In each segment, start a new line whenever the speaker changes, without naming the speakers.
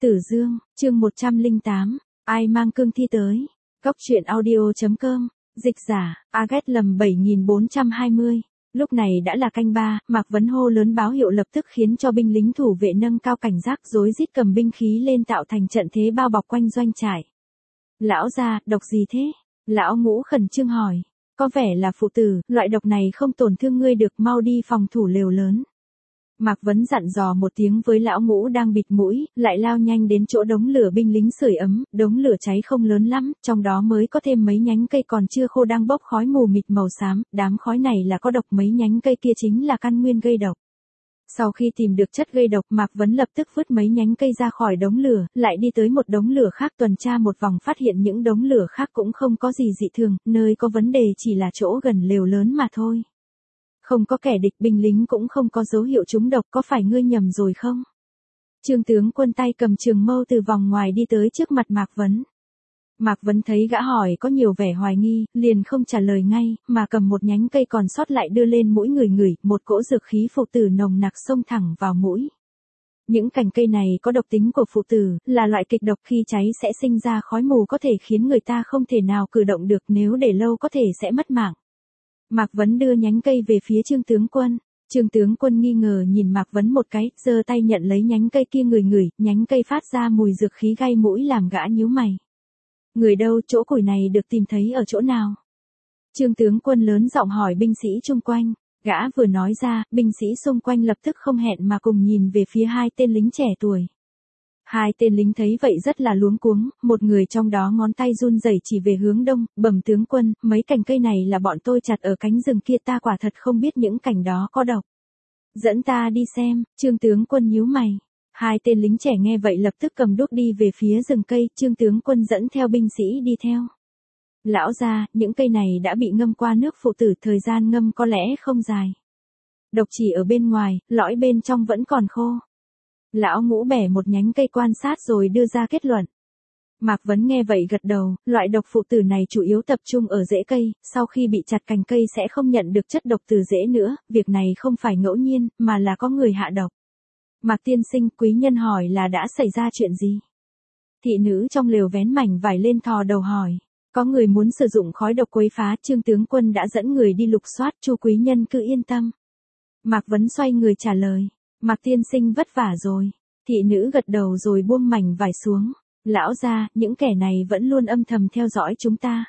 Tử Dương, chương 108, ai mang cương thi tới? Cốc truyện audio.com, dịch giả, Aget lầm 7420. Lúc này đã là canh 3, Mạc Vấn hô lớn báo hiệu lập tức khiến cho binh lính thủ vệ nâng cao cảnh giác rối rít cầm binh khí lên tạo thành trận thế bao bọc quanh doanh trại. Lão gia, độc gì thế? Lão Ngũ khẩn trương hỏi. Có vẻ là phụ tử, loại độc này không tổn thương ngươi được, mau đi phòng thủ lều lớn. Mạc Vấn dặn dò một tiếng với lão Ngũ đang bịt mũi, lại lao nhanh đến chỗ đống lửa binh lính sưởi ấm, đống lửa cháy không lớn lắm, trong đó mới có thêm mấy nhánh cây còn chưa khô đang bốc khói mù mịt màu xám, đám khói này là có độc, mấy nhánh cây kia chính là căn nguyên gây độc. Sau khi tìm được chất gây độc, Mạc Vấn lập tức vứt mấy nhánh cây ra khỏi đống lửa, lại đi tới một đống lửa khác tuần tra một vòng, phát hiện những đống lửa khác cũng không có gì dị thường, nơi có vấn đề chỉ là chỗ gần lều lớn mà thôi. Không có kẻ địch, binh lính cũng không có dấu hiệu trúng độc, có phải ngươi nhầm rồi không? Trương tướng quân tay cầm trường mâu từ vòng ngoài đi tới trước mặt Mạc Vấn. Mạc Vấn thấy gã hỏi có nhiều vẻ hoài nghi, liền không trả lời ngay, mà cầm một nhánh cây còn sót lại đưa lên mũi ngửi, một cỗ dược khí phụ tử nồng nặc xông thẳng vào mũi. Những cành cây này có độc tính của phụ tử, là loại kịch độc, khi cháy sẽ sinh ra khói mù có thể khiến người ta không thể nào cử động được, nếu để lâu có thể sẽ mất mạng. Mạc Vấn đưa nhánh cây về phía Trương tướng quân. Trương tướng quân nghi ngờ nhìn Mạc Vấn một cái, giơ tay nhận lấy nhánh cây kia ngửi, nhánh cây phát ra mùi dược khí gai mũi làm gã nhíu mày. Người đâu, chỗ củi này được tìm thấy ở chỗ nào? Trương tướng quân lớn giọng hỏi binh sĩ chung quanh. Gã vừa nói ra, binh sĩ xung quanh lập tức không hẹn mà cùng nhìn về phía hai tên lính trẻ tuổi. Hai tên lính thấy vậy rất là luống cuống, một người trong đó ngón tay run rẩy chỉ về hướng đông, bẩm tướng quân, mấy cành cây này là bọn tôi chặt ở cánh rừng kia, ta quả thật không biết những cành đó có độc. Dẫn ta đi xem. Trương tướng quân nhíu mày. Hai tên lính trẻ nghe vậy lập tức cầm đuốc đi về phía rừng cây, Trương tướng quân dẫn theo binh sĩ đi theo. Lão gia, những cây này đã bị ngâm qua nước phụ tử, thời gian ngâm có lẽ không dài. Độc chỉ ở bên ngoài, lõi bên trong vẫn còn khô. Lão Ngũ bẻ một nhánh cây quan sát rồi đưa ra kết luận. Mạc Vấn nghe vậy gật đầu, loại độc phụ tử này chủ yếu tập trung ở rễ cây, sau khi bị chặt cành cây sẽ không nhận được chất độc từ rễ nữa, việc này không phải ngẫu nhiên, mà là có người hạ độc. Mạc tiên sinh, quý nhân hỏi là đã xảy ra chuyện gì? Thị nữ trong lều vén mảnh vải lên thò đầu hỏi. Có người muốn sử dụng khói độc quấy phá, Trương tướng quân đã dẫn người đi lục soát, chu quý nhân cứ yên tâm. Mạc Vấn xoay người trả lời. Mạc tiên sinh vất vả rồi. Thị nữ gật đầu rồi buông mảnh vải xuống. Lão gia, những kẻ này vẫn luôn âm thầm theo dõi chúng ta.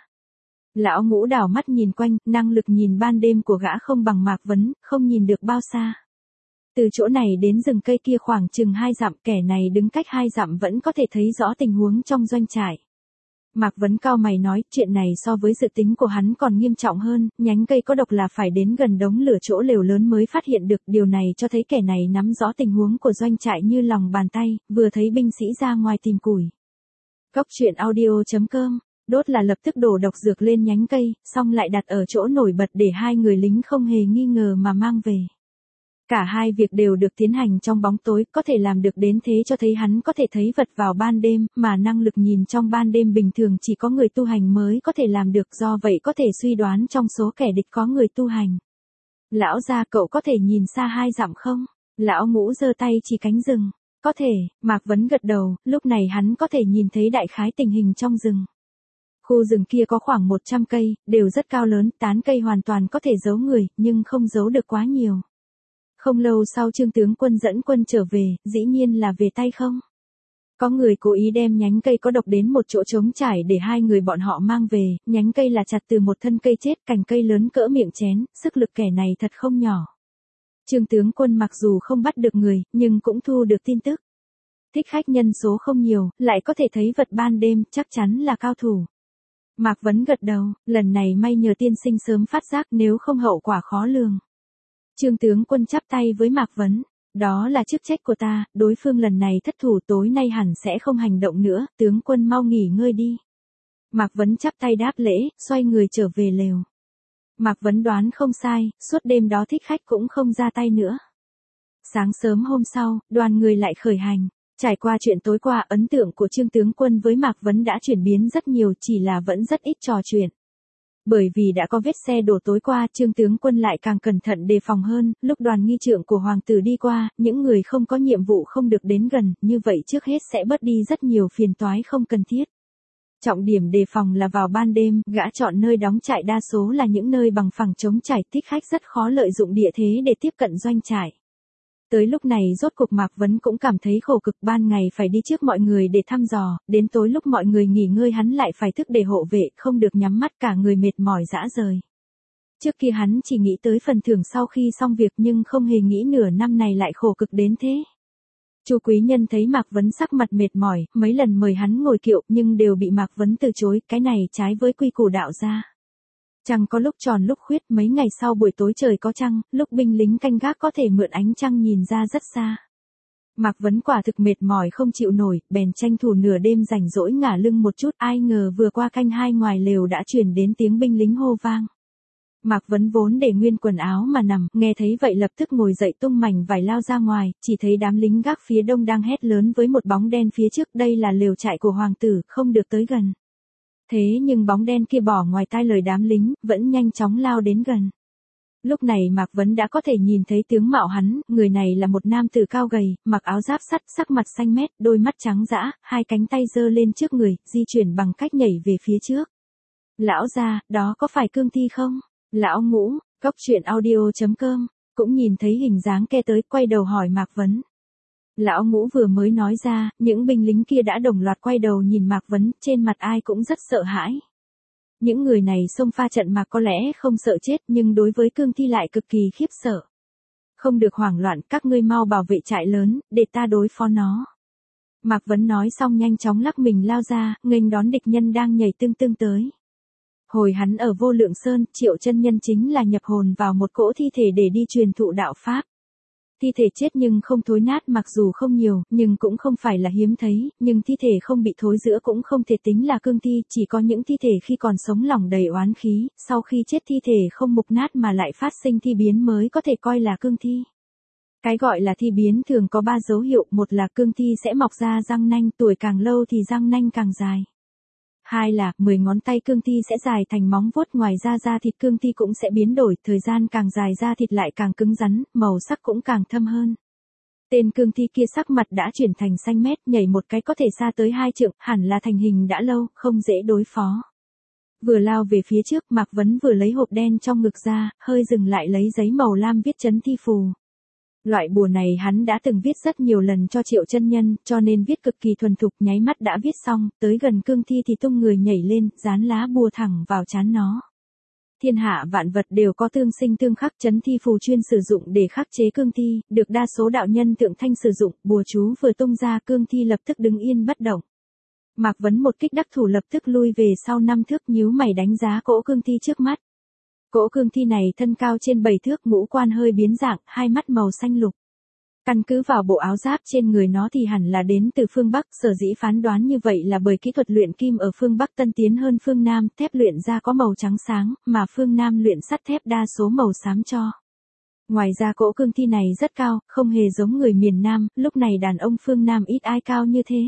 Lão Ngũ đảo mắt nhìn quanh, năng lực nhìn ban đêm của gã không bằng Mạc Vấn, không nhìn được bao xa. Từ chỗ này đến rừng cây kia khoảng chừng 2 dặm, kẻ này đứng cách 2 dặm vẫn có thể thấy rõ tình huống trong doanh trại. Mạc Vấn cau mày nói, chuyện này so với dự tính của hắn còn nghiêm trọng hơn, nhánh cây có độc là phải đến gần đống lửa chỗ lều lớn mới phát hiện được, điều này cho thấy kẻ này nắm rõ tình huống của doanh trại như lòng bàn tay, vừa thấy binh sĩ ra ngoài tìm củi. Cốc truyện audio.com, đốt là lập tức đổ độc dược lên nhánh cây, xong lại đặt ở chỗ nổi bật để hai người lính không hề nghi ngờ mà mang về. Cả hai việc đều được tiến hành trong bóng tối, có thể làm được đến thế cho thấy hắn có thể thấy vật vào ban đêm, mà năng lực nhìn trong ban đêm bình thường chỉ có người tu hành mới có thể làm được, do vậy có thể suy đoán trong số kẻ địch có người tu hành. Lão gia, cậu có thể nhìn xa 2 dặm không? Lão Ngũ giơ tay chỉ cánh rừng. Có thể, Mạc Vấn gật đầu, lúc này hắn có thể nhìn thấy đại khái tình hình trong rừng. Khu rừng kia có khoảng 100 cây, đều rất cao lớn, tán cây hoàn toàn có thể giấu người, nhưng không giấu được quá nhiều. Không lâu sau Trương tướng quân dẫn quân trở về, dĩ nhiên là về tay không. Có người cố ý đem nhánh cây có độc đến một chỗ trống trải để hai người bọn họ mang về, nhánh cây là chặt từ một thân cây chết, cành cây lớn cỡ miệng chén, sức lực kẻ này thật không nhỏ. Trương tướng quân mặc dù không bắt được người, nhưng cũng thu được tin tức. Thích khách nhân số không nhiều, lại có thể thấy vật ban đêm, chắc chắn là cao thủ. Mạc Vấn gật đầu, lần này may nhờ tiên sinh sớm phát giác, nếu không hậu quả khó lường. Trương tướng quân chắp tay với Mạc Vấn. Đó là chức trách của ta, đối phương lần này thất thủ, tối nay hẳn sẽ không hành động nữa, tướng quân mau nghỉ ngơi đi. Mạc Vấn chắp tay đáp lễ, xoay người trở về lều. Mạc Vấn đoán không sai, suốt đêm đó thích khách cũng không ra tay nữa. Sáng sớm hôm sau, đoàn người lại khởi hành. Trải qua chuyện tối qua, ấn tượng của Trương tướng quân với Mạc Vấn đã chuyển biến rất nhiều, chỉ là vẫn rất ít trò chuyện. Bởi vì đã có vết xe đổ tối qua, Trương tướng quân lại càng cẩn thận đề phòng hơn, lúc đoàn nghi trượng của hoàng tử đi qua, những người không có nhiệm vụ không được đến gần, như vậy trước hết sẽ bớt đi rất nhiều phiền toái không cần thiết. Trọng điểm đề phòng là vào ban đêm, gã chọn nơi đóng trại đa số là những nơi bằng phẳng trống trải, thích khách rất khó lợi dụng địa thế để tiếp cận doanh trại. Tới lúc này rốt cuộc Mạc Vấn cũng cảm thấy khổ cực, ban ngày phải đi trước mọi người để thăm dò, đến tối lúc mọi người nghỉ ngơi hắn lại phải thức để hộ vệ, không được nhắm mắt, cả người mệt mỏi rã rời. Trước kia hắn chỉ nghĩ tới phần thưởng sau khi xong việc nhưng không hề nghĩ nửa năm này lại khổ cực đến thế. Chu quý nhân thấy Mạc Vấn sắc mặt mệt mỏi, mấy lần mời hắn ngồi kiệu nhưng đều bị Mạc Vấn từ chối, cái này trái với quy củ đạo gia. Trăng có lúc tròn lúc khuyết, mấy ngày sau buổi tối trời có trăng, lúc binh lính canh gác có thể mượn ánh trăng nhìn ra rất xa. Mạc Vấn quả thực mệt mỏi không chịu nổi, bèn tranh thủ nửa đêm rảnh rỗi ngả lưng một chút, ai ngờ vừa qua canh 2 ngoài lều đã truyền đến tiếng binh lính hô vang. Mạc Vấn vốn để nguyên quần áo mà nằm, nghe thấy vậy lập tức ngồi dậy tung mảnh vải lao ra ngoài, chỉ thấy đám lính gác phía đông đang hét lớn với một bóng đen phía trước, đây là lều trại của hoàng tử, không được tới gần. Thế nhưng bóng đen kia bỏ ngoài tai lời đám lính, vẫn nhanh chóng lao đến gần. Lúc này Mạc Vấn đã có thể nhìn thấy tướng mạo hắn, người này là một nam tử cao gầy, mặc áo giáp sắt, sắc mặt xanh mét, đôi mắt trắng dã, hai cánh tay giơ lên trước người, di chuyển bằng cách nhảy về phía trước. Lão gia, đó có phải Cương Thi không? Lão Ngũ, Cốc Truyện Audio.com, cũng nhìn thấy hình dáng ke tới, quay đầu hỏi Mạc Vấn. Lão Ngũ vừa mới nói ra, những binh lính kia đã đồng loạt quay đầu nhìn Mạc Vấn, trên mặt ai cũng rất sợ hãi. Những người này xông pha trận mà có lẽ không sợ chết nhưng đối với Cương Thi lại cực kỳ khiếp sợ. Không được hoảng loạn, các ngươi mau bảo vệ trại lớn, để ta đối phó nó. Mạc Vấn nói xong nhanh chóng lắc mình lao ra, nghênh đón địch nhân đang nhảy tưng tưng tới. Hồi hắn ở Vô Lượng Sơn, Triệu Chân Nhân chính là nhập hồn vào một cỗ thi thể để đi truyền thụ đạo pháp. Thi thể chết nhưng không thối nát, mặc dù không nhiều, nhưng cũng không phải là hiếm thấy, nhưng thi thể không bị thối rữa cũng không thể tính là cương thi, chỉ có những thi thể khi còn sống lòng đầy oán khí, sau khi chết thi thể không mục nát mà lại phát sinh thi biến mới có thể coi là cương thi. Cái gọi là thi biến thường có 3 dấu hiệu, một là cương thi sẽ mọc ra răng nanh, tuổi càng lâu thì răng nanh càng dài. 2 là 10 ngón tay cương thi sẽ dài thành móng vuốt, ngoài ra da thịt cương thi cũng sẽ biến đổi, thời gian càng dài da thịt lại càng cứng rắn, màu sắc cũng càng thâm hơn. Tên cương thi kia sắc mặt đã chuyển thành xanh mét, nhảy một cái có thể xa tới 2 trượng, hẳn là thành hình đã lâu, không dễ đối phó. Vừa lao về phía trước, Mạc Vấn vừa lấy hộp đen trong ngực ra, hơi dừng lại lấy giấy màu lam viết trấn thi phù. Loại bùa này hắn đã từng viết rất nhiều lần cho Triệu Chân Nhân, cho nên viết cực kỳ thuần thục, nháy mắt đã viết xong, tới gần cương thi thì tung người nhảy lên, dán lá bùa thẳng vào trán nó. Thiên hạ vạn vật đều có tương sinh tương khắc, trấn thi phù chuyên sử dụng để khắc chế cương thi, được đa số đạo nhân thượng thanh sử dụng, bùa chú vừa tung ra cương thi lập tức đứng yên bất động. Mạc Vấn một kích đắc thủ lập tức lui về sau 5 thước, nhíu mày đánh giá cỗ cương thi trước mắt. Cỗ cương thi này thân cao trên 7 thước, ngũ quan hơi biến dạng, hai mắt màu xanh lục. Căn cứ vào bộ áo giáp trên người nó thì hẳn là đến từ phương Bắc, sở dĩ phán đoán như vậy là bởi kỹ thuật luyện kim ở phương Bắc tân tiến hơn phương Nam, thép luyện ra có màu trắng sáng, mà phương Nam luyện sắt thép đa số màu xám cho. Ngoài ra cỗ cương thi này rất cao, không hề giống người miền Nam, lúc này đàn ông phương Nam ít ai cao như thế.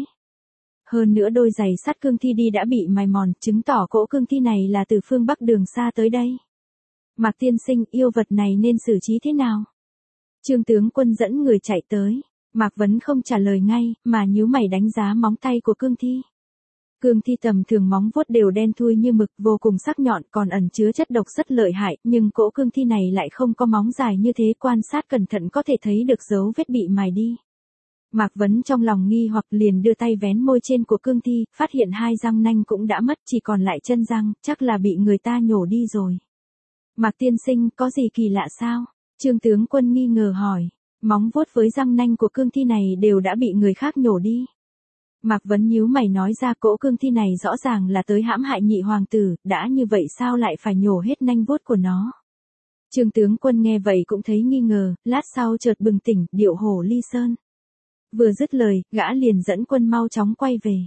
Hơn nữa đôi giày sắt cương thi đi đã bị mài mòn, chứng tỏ cỗ cương thi này là từ phương Bắc đường xa tới đây. Mạc tiên sinh, yêu vật này nên xử trí thế nào? Trương tướng quân dẫn người chạy tới. Mạc Vấn không trả lời ngay, mà nhíu mày đánh giá móng tay của cương thi. Cương thi tầm thường móng vuốt đều đen thui như mực, vô cùng sắc nhọn, còn ẩn chứa chất độc rất lợi hại, nhưng cỗ cương thi này lại không có móng dài như thế, quan sát cẩn thận có thể thấy được dấu vết bị mài đi. Mạc Vấn trong lòng nghi hoặc liền đưa tay vén môi trên của cương thi, phát hiện 2 răng nanh cũng đã mất, chỉ còn lại chân răng, chắc là bị người ta nhổ đi rồi. Mạc tiên sinh, có gì kỳ lạ sao? Trương tướng quân nghi ngờ hỏi. Móng vuốt với răng nanh của cương thi này đều đã bị người khác nhổ đi. Mạc Vấn nhíu mày nói ra, cỗ cương thi này rõ ràng là tới hãm hại nhị hoàng tử, đã như vậy sao lại phải nhổ hết nanh vuốt của nó? Trương tướng quân nghe vậy cũng thấy nghi ngờ, lát sau chợt bừng tỉnh, điệu hổ ly sơn. Vừa dứt lời, gã liền dẫn quân mau chóng quay về.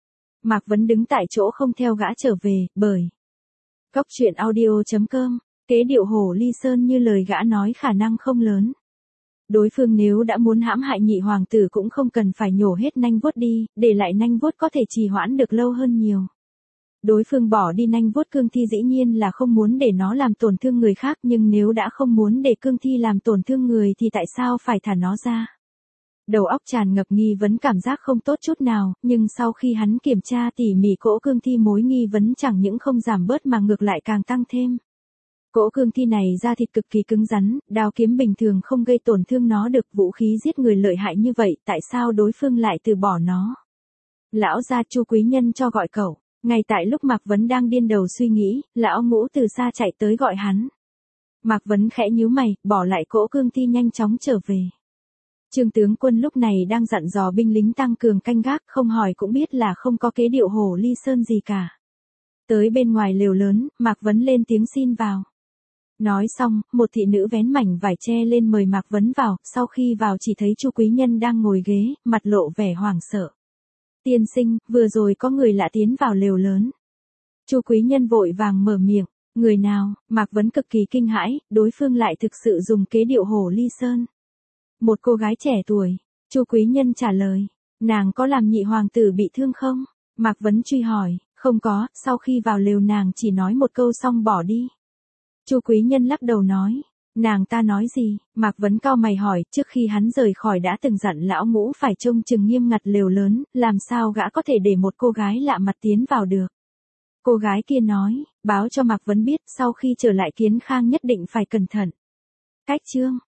Mạc Vấn đứng tại chỗ không theo gã trở về, bởi Cốc Truyện Audio.com, kế điệu hổ ly sơn như lời gã nói khả năng không lớn. Đối phương nếu đã muốn hãm hại nhị hoàng tử cũng không cần phải nhổ hết nanh vuốt đi, để lại nanh vuốt có thể trì hoãn được lâu hơn nhiều. Đối phương bỏ đi nanh vuốt cương thi dĩ nhiên là không muốn để nó làm tổn thương người khác, nhưng nếu đã không muốn để cương thi làm tổn thương người thì tại sao phải thả nó ra? Đầu óc tràn ngập nghi vấn, cảm giác không tốt chút nào, nhưng sau khi hắn kiểm tra tỉ mỉ cỗ cương thi, mối nghi vấn chẳng những không giảm bớt mà ngược lại càng tăng thêm. Cỗ cương thi này da thịt cực kỳ cứng rắn, đao kiếm bình thường không gây tổn thương nó được, vũ khí giết người lợi hại như vậy, tại sao đối phương lại từ bỏ nó? Lão gia Chu quý nhân cho gọi cậu. Ngay tại lúc Mạc Vấn đang điên đầu suy nghĩ, lão Ngũ từ xa chạy tới gọi hắn. Mạc Vấn khẽ nhíu mày, bỏ lại cỗ cương thi nhanh chóng trở về. Trương tướng quân lúc này đang dặn dò binh lính tăng cường canh gác, không hỏi cũng biết là không có kế điệu Hồ Ly Sơn gì cả. Tới bên ngoài lều lớn, Mạc Vấn lên tiếng xin vào. Nói xong, một thị nữ vén mảnh vải che lên mời Mạc Vấn vào, sau khi vào chỉ thấy Chu quý nhân đang ngồi ghế, mặt lộ vẻ hoảng sợ. Tiên sinh, vừa rồi có người lạ tiến vào lều lớn. Chu quý nhân vội vàng mở miệng. Người nào? Mạc Vấn cực kỳ kinh hãi, đối phương lại thực sự dùng kế điệu Hồ Ly Sơn. Một cô gái trẻ tuổi. Chu quý nhân trả lời. Nàng có làm nhị hoàng tử bị thương không? Mạc Vấn truy hỏi. Không có, sau khi vào lều nàng chỉ nói một câu xong bỏ đi. Chu quý nhân lắc đầu nói. Nàng ta nói gì? Mạc Vấn cau mày hỏi, trước khi hắn rời khỏi đã từng dặn lão Ngũ phải trông chừng nghiêm ngặt lều lớn, làm sao gã có thể để một cô gái lạ mặt tiến vào được? Cô gái kia nói, báo cho Mạc Vấn biết sau khi trở lại Kiến Khang nhất định phải cẩn thận. Cách chương